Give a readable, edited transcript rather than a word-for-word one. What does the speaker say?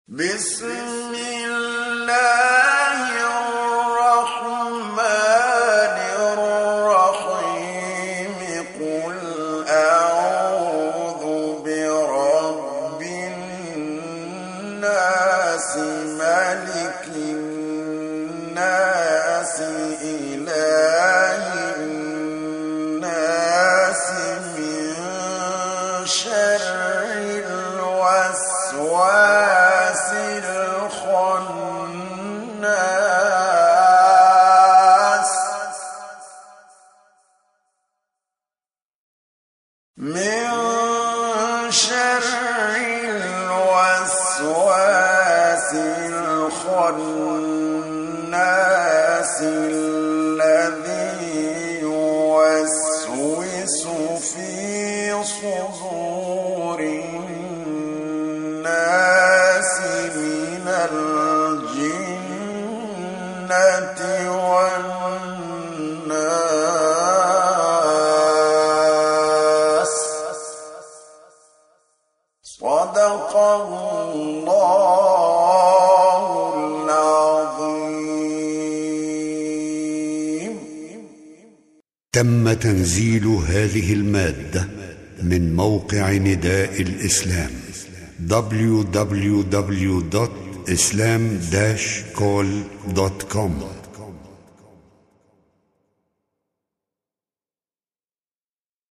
بسم الله الرحمن الرحيم قل أعوذ برب الناس ملك الناس إله الناس من شر الوسواس الخناس من شر الوسواس الخناس الذي يوسوس في صدور الناس من الجنة والناس. صدق الله العظيم. تم تنزيل هذه المادة من موقع نداء الإسلام www.islam-call.com